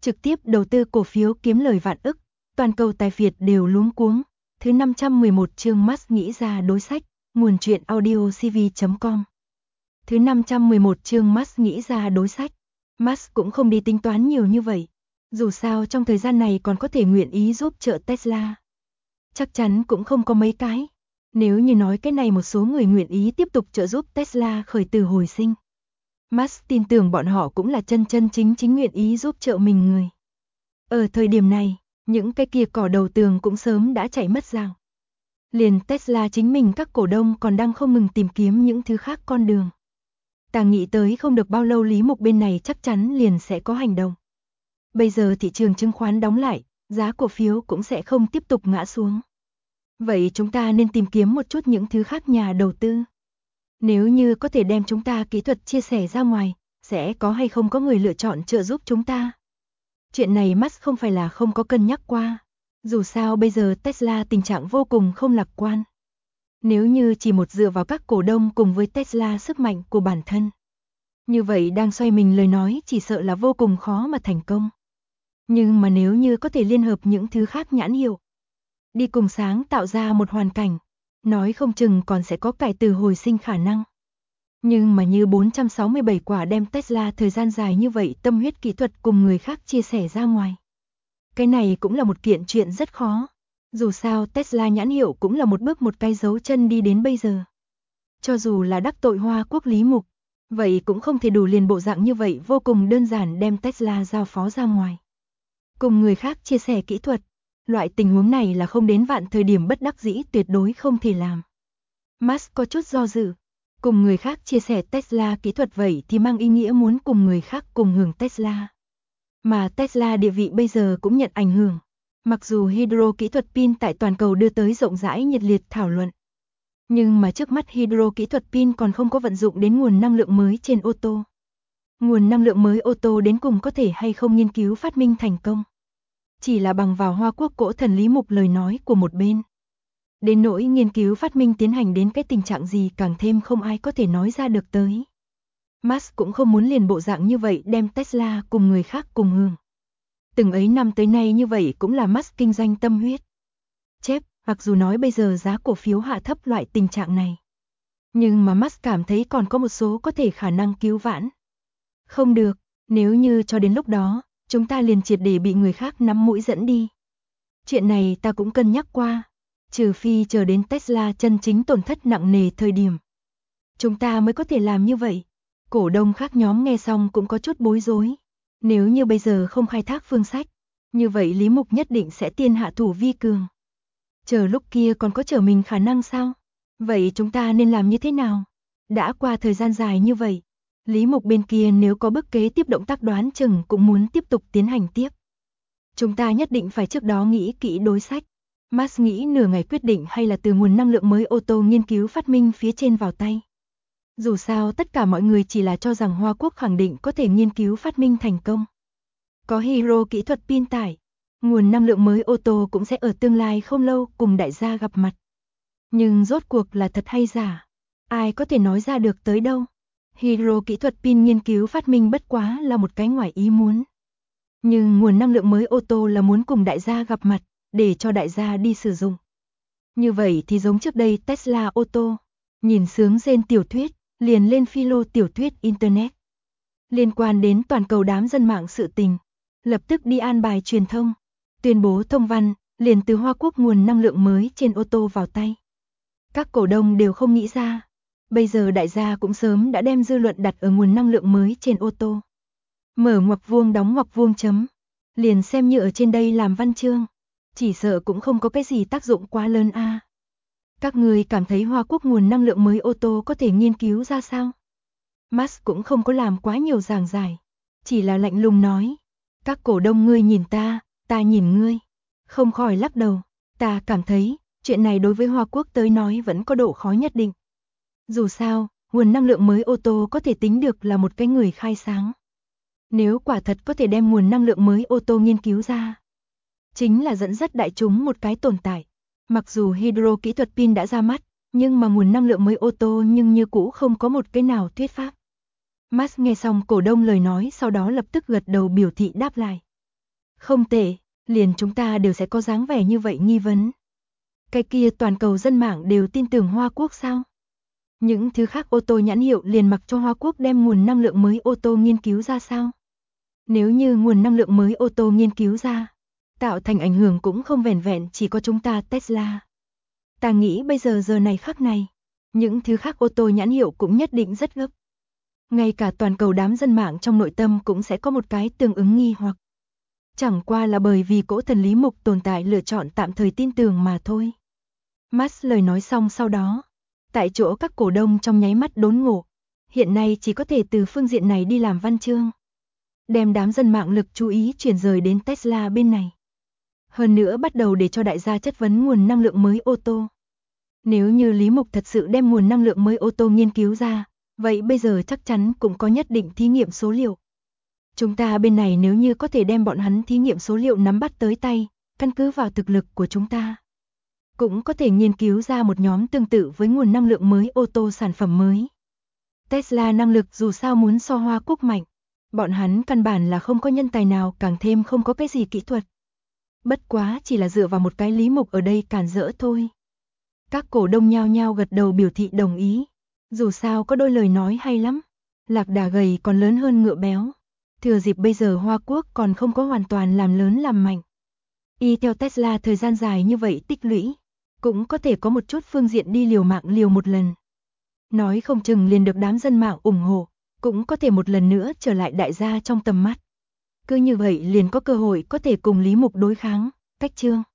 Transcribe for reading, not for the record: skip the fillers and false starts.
trực tiếp đầu tư cổ phiếu kiếm lời vạn ức, toàn cầu tài phiệt đều luống cuống. Thứ 511 chương Musk nghĩ ra đối sách, nguồn truyện audio cv.com. Thứ 511 chương Musk nghĩ ra đối sách. Musk cũng không đi tính toán nhiều như vậy. Dù sao trong thời gian này còn có thể nguyện ý giúp trợ Tesla. Chắc chắn cũng không có mấy cái. Nếu như nói cái này một số người nguyện ý tiếp tục trợ giúp Tesla khởi tử hồi sinh. Musk tin tưởng bọn họ cũng là chân chính nguyện ý giúp trợ mình người. Ở thời điểm này, những cái kia cỏ đầu tường cũng sớm đã chạy mất dạng. Liền Tesla chính mình các cổ đông còn đang không ngừng tìm kiếm những thứ khác con đường. Ta nghĩ tới không được bao lâu Lý Mục bên này chắc chắn liền sẽ có hành động. Bây giờ thị trường chứng khoán đóng lại, giá cổ phiếu cũng sẽ không tiếp tục ngã xuống. Vậy chúng ta nên tìm kiếm một chút những thứ khác nhà đầu tư. Nếu như có thể đem chúng ta kỹ thuật chia sẻ ra ngoài, sẽ có hay không có người lựa chọn trợ giúp chúng ta. Chuyện này Musk không phải là không có cân nhắc qua. Dù sao bây giờ Tesla tình trạng vô cùng không lạc quan. Nếu như chỉ một dựa vào các cổ đông cùng với Tesla sức mạnh của bản thân. Như vậy đang xoay mình lời nói chỉ sợ là vô cùng khó mà thành công. Nhưng mà nếu như có thể liên hợp những thứ khác nhãn hiệu. Đi cùng sáng tạo ra một hoàn cảnh. Nói không chừng còn sẽ có cải tử hồi sinh khả năng. Nhưng mà như 467 quả đem Tesla thời gian dài như vậy tâm huyết kỹ thuật cùng người khác chia sẻ ra ngoài. Cái này cũng là một kiện chuyện rất khó. Dù sao Tesla nhãn hiệu cũng là một bước một cái dấu chân đi đến bây giờ. Cho dù là đắc tội Hoa Quốc Lý Mục, vậy cũng không thể đủ liền bộ dạng như vậy vô cùng đơn giản đem Tesla giao phó ra ngoài. Cùng người khác chia sẻ kỹ thuật, loại tình huống này là không đến vạn thời điểm bất đắc dĩ tuyệt đối không thể làm. Musk có chút do dự. Cùng người khác chia sẻ Tesla kỹ thuật vậy thì mang ý nghĩa muốn cùng người khác cùng hưởng Tesla. Mà Tesla địa vị bây giờ cũng nhận ảnh hưởng. Mặc dù hydro kỹ thuật pin tại toàn cầu đưa tới rộng rãi nhiệt liệt thảo luận. Nhưng mà trước mắt hydro kỹ thuật pin còn không có vận dụng đến nguồn năng lượng mới trên ô tô. Nguồn năng lượng mới ô tô đến cùng có thể hay không nghiên cứu phát minh thành công. Chỉ là bằng vào Hoa Quốc cổ thần Lý Mục lời nói của một bên. Đến nỗi nghiên cứu phát minh tiến hành đến cái tình trạng gì càng thêm không ai có thể nói ra được tới. Musk cũng không muốn liền bộ dạng như vậy đem Tesla cùng người khác cùng hưởng. Từng ấy năm tới nay như vậy cũng là Musk kinh doanh tâm huyết. Mặc dù nói bây giờ giá cổ phiếu hạ thấp loại tình trạng này. Nhưng mà Musk cảm thấy còn có một số có thể khả năng cứu vãn. Không được, nếu như cho đến lúc đó, chúng ta liền triệt để bị người khác nắm mũi dẫn đi. Chuyện này ta cũng cân nhắc qua. Trừ phi chờ đến Tesla chân chính tổn thất nặng nề thời điểm. Chúng ta mới có thể làm như vậy. Cổ đông khác nhóm nghe xong cũng có chút bối rối. Nếu như bây giờ không khai thác phương sách, như vậy Lý Mục nhất định sẽ tiên hạ thủ vi cường. Chờ lúc kia còn có trở mình khả năng sao? Vậy chúng ta nên làm như thế nào? Đã qua thời gian dài như vậy, Lý Mục bên kia nếu có bước kế tiếp động tác đoán chừng cũng muốn tiếp tục tiến hành tiếp. Chúng ta nhất định phải trước đó nghĩ kỹ đối sách. Musk nghĩ nửa ngày quyết định hay là từ nguồn năng lượng mới ô tô nghiên cứu phát minh phía trên vào tay. Dù sao tất cả mọi người chỉ là cho rằng Hoa Quốc khẳng định có thể nghiên cứu phát minh thành công. Có hydro kỹ thuật pin tải, nguồn năng lượng mới ô tô cũng sẽ ở tương lai không lâu cùng đại gia gặp mặt. Nhưng rốt cuộc là thật hay giả, ai có thể nói ra được tới đâu. Hydro kỹ thuật pin nghiên cứu phát minh bất quá là một cái ngoài ý muốn. Nhưng nguồn năng lượng mới ô tô là muốn cùng đại gia gặp mặt, để cho đại gia đi sử dụng. Như vậy thì giống trước đây Tesla ô tô, nhìn sướng rên tiểu thuyết, liền lên philo tiểu thuyết Internet. Liên quan đến toàn cầu đám dân mạng sự tình, lập tức đi an bài truyền thông, tuyên bố thông văn, liền từ Hoa Quốc nguồn năng lượng mới trên ô tô vào tay. Các cổ đông đều không nghĩ ra, bây giờ đại gia cũng sớm đã đem dư luận đặt ở nguồn năng lượng mới trên ô tô. Mở ngoặc vuông đóng ngoặc vuông chấm, liền xem như ở trên đây làm văn chương. Chỉ sợ cũng không có cái gì tác dụng quá lớn a. Các người cảm thấy Hoa Quốc nguồn năng lượng mới ô tô có thể nghiên cứu ra sao? Musk cũng không có làm quá nhiều giảng giải, chỉ là lạnh lùng nói, các cổ đông ngươi nhìn ta nhìn ngươi, không khỏi lắc đầu, ta cảm thấy, chuyện này đối với Hoa Quốc tới nói vẫn có độ khó nhất định. Dù sao, nguồn năng lượng mới ô tô có thể tính được là một cái người khai sáng. Nếu quả thật có thể đem nguồn năng lượng mới ô tô nghiên cứu ra, chính là dẫn dắt đại chúng một cái tồn tại. Mặc dù hydro kỹ thuật pin đã ra mắt, nhưng mà nguồn năng lượng mới ô tô nhưng như cũ không có một cái nào thuyết pháp. Musk nghe xong cổ đông lời nói sau đó lập tức gật đầu biểu thị đáp lại. Không tệ, liền chúng ta đều sẽ có dáng vẻ như vậy nghi vấn. Cái kia toàn cầu dân mạng đều tin tưởng Hoa Quốc sao? Những thứ khác ô tô nhãn hiệu liền mặc cho Hoa Quốc đem nguồn năng lượng mới ô tô nghiên cứu ra sao? Nếu như nguồn năng lượng mới ô tô nghiên cứu ra, tạo thành ảnh hưởng cũng không vẻn vẹn chỉ có chúng ta Tesla. Ta nghĩ bây giờ này khắc này, những thứ khác ô tô nhãn hiệu cũng nhất định rất gấp. Ngay cả toàn cầu đám dân mạng trong nội tâm cũng sẽ có một cái tương ứng nghi hoặc. Chẳng qua là bởi vì cỗ thần lý mục tồn tại lựa chọn tạm thời tin tưởng mà thôi. Musk lời nói xong sau đó, tại chỗ các cổ đông trong nháy mắt đốn ngộ, hiện nay chỉ có thể từ phương diện này đi làm văn chương. Đem đám dân mạng lực chú ý chuyển rời đến Tesla bên này. Hơn nữa bắt đầu để cho đại gia chất vấn nguồn năng lượng mới ô tô. Nếu như Lý Mục thật sự đem nguồn năng lượng mới ô tô nghiên cứu ra, vậy bây giờ chắc chắn cũng có nhất định thí nghiệm số liệu. Chúng ta bên này nếu như có thể đem bọn hắn thí nghiệm số liệu nắm bắt tới tay, căn cứ vào thực lực của chúng ta, cũng có thể nghiên cứu ra một nhóm tương tự với nguồn năng lượng mới ô tô sản phẩm mới. Tesla năng lực dù sao muốn so Hoa Quốc mạnh, bọn hắn căn bản là không có nhân tài nào, càng thêm không có cái gì kỹ thuật. Bất quá chỉ là dựa vào một cái Lý Mục ở đây cản rỡ thôi. Các cổ đông nhao nhao gật đầu biểu thị đồng ý. Dù sao có đôi lời nói hay lắm. Lạc đà gầy còn lớn hơn ngựa béo. Thừa dịp bây giờ Hoa Quốc còn không có hoàn toàn làm lớn làm mạnh. Y theo Tesla thời gian dài như vậy tích lũy, cũng có thể có một chút phương diện đi liều mạng liều một lần. Nói không chừng liền được đám dân mạng ủng hộ, cũng có thể một lần nữa trở lại đại gia trong tầm mắt. Cứ như vậy liền có cơ hội có thể cùng Lý Mục đối kháng. Cách chương